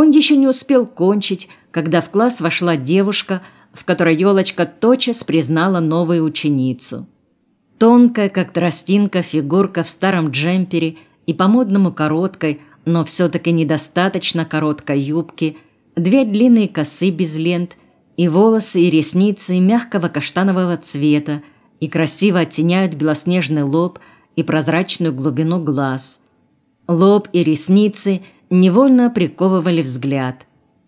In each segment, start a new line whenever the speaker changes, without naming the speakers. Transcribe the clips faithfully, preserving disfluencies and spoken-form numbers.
Он еще не успел кончить, когда в класс вошла девушка, в которой елочка тотчас признала новую ученицу. Тонкая, как тростинка, фигурка в старом джемпере и по-модному короткой, но все-таки недостаточно короткой юбке, две длинные косы без лент, и волосы и ресницы мягкого каштанового цвета и красиво оттеняют белоснежный лоб и прозрачную глубину глаз. Лоб и ресницы невольно приковывали взгляд.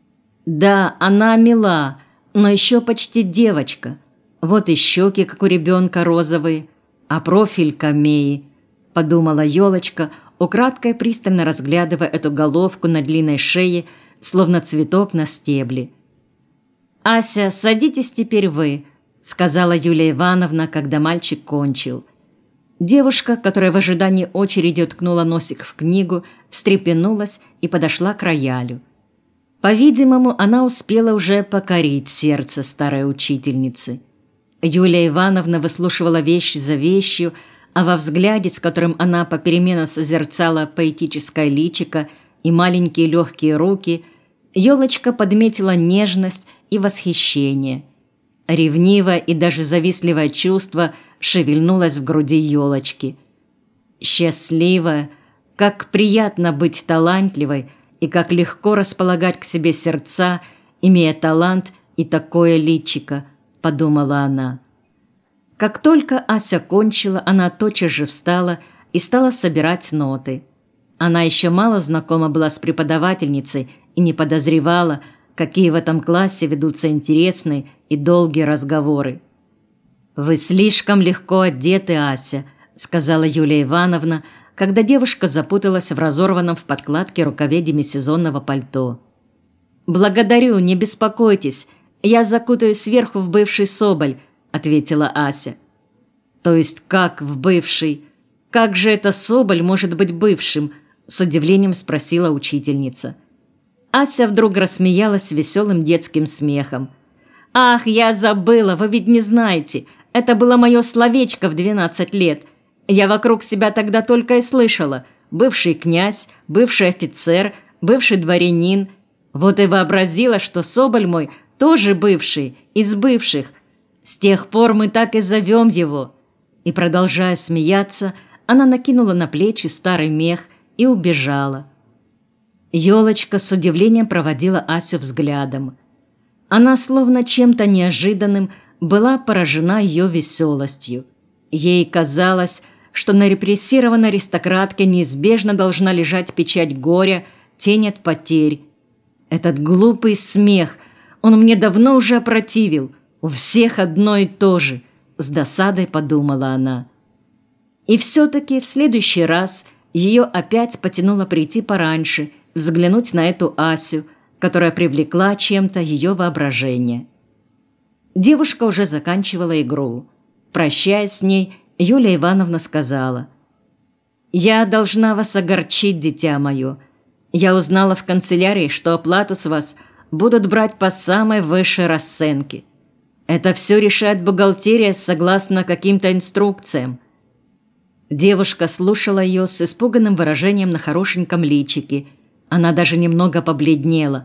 Да, она мила, но еще почти девочка. Вот и щеки, как у ребенка, розовые, а профиль камеи, подумала елочка, украдкой пристально разглядывая эту головку на длинной шее, словно цветок на стебле. «Ася, садитесь теперь вы», — сказала Юлия Ивановна, когда мальчик кончил. Девушка, которая в ожидании очереди уткнула носик в книгу, встрепенулась и подошла к роялю. По-видимому, она успела уже покорить сердце старой учительницы. Юлия Ивановна выслушивала вещь за вещью, а во взгляде, с которым она попеременно созерцала поэтическое личико и маленькие легкие руки, елочка подметила нежность и восхищение. Ревнивое и даже завистливое чувство шевельнулось в груди елочки. Счастливая, как приятно быть талантливой и как легко располагать к себе сердца, имея талант и такое личико, подумала она. Как только Ася кончила, она тотчас же встала и стала собирать ноты. Она еще мало знакома была с преподавательницей и не подозревала, какие в этом классе ведутся интересные и долгие разговоры. «Вы слишком легко одеты, Ася», — сказала Юлия Ивановна, когда девушка запуталась в разорванном в подкладке рукаве демисезонного пальто. «Благодарю, не беспокойтесь, я закутаюсь сверху в бывший соболь», — ответила Ася. «То есть как в бывший? Как же это соболь может быть бывшим?» — с удивлением спросила учительница. Ася вдруг рассмеялась веселым детским смехом. «Ах, я забыла, вы ведь не знаете. Это было мое словечко в двенадцать лет. Я вокруг себя тогда только и слышала. Бывший князь, бывший офицер, бывший дворянин. Вот и вообразила, что соболь мой тоже бывший, из бывших. С тех пор мы так и зовем его». И, продолжая смеяться, она накинула на плечи старый мех и убежала. Елочка с удивлением проводила Асю взглядом. Она, словно чем-то неожиданным, была поражена ее веселостью. Ей казалось, что на репрессированной аристократке неизбежно должна лежать печать горя, тень от потерь. Этот глупый смех, он мне давно уже опротивил. У всех одно и то же, с досадой подумала она. И все-таки в следующий раз ее опять потянуло прийти пораньше, взглянуть на эту Асю, которая привлекла чем-то ее воображение. Девушка уже заканчивала игру. Прощаясь с ней, Юлия Ивановна сказала: «Я должна вас огорчить, дитя мое. Я узнала в канцелярии, что оплату с вас будут брать по самой высшей расценке. Это все решает бухгалтерия согласно каким-то инструкциям». Девушка слушала ее с испуганным выражением на хорошеньком личике. Она даже немного побледнела.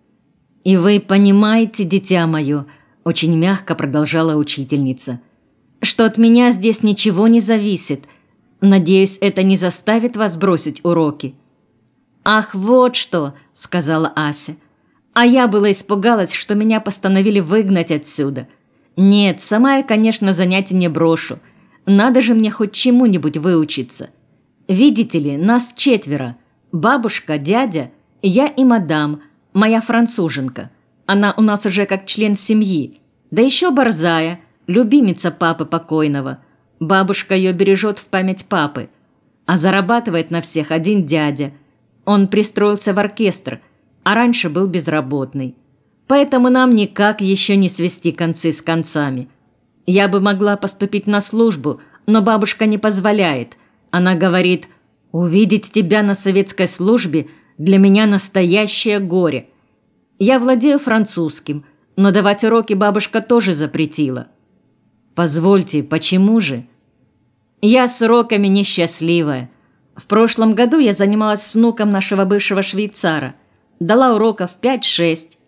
«И вы понимаете, дитя мое, — очень мягко продолжала учительница, — что от меня здесь ничего не зависит. Надеюсь, это не заставит вас бросить уроки». «Ах, вот что!» — сказала Ася. «А я была испугалась, что меня постановили выгнать отсюда. Нет, сама я, конечно, занятия не брошу. Надо же мне хоть чему-нибудь выучиться. Видите ли, нас четверо. Бабушка, дядя, я и мадам, моя француженка. Она у нас уже как член семьи. Да еще Борзая, любимица папы покойного. Бабушка ее бережет в память папы. А зарабатывает на всех один дядя. Он пристроился в оркестр, а раньше был безработный. Поэтому нам никак еще не свести концы с концами. Я бы могла поступить на службу, но бабушка не позволяет. Она говорит: увидеть тебя на советской службе для меня настоящее горе. Я владею французским, но давать уроки бабушка тоже запретила». «Позвольте, почему же?» «Я с уроками несчастливая. В прошлом году я занималась с внуком нашего бывшего швейцара. дала уроков пять-шесть,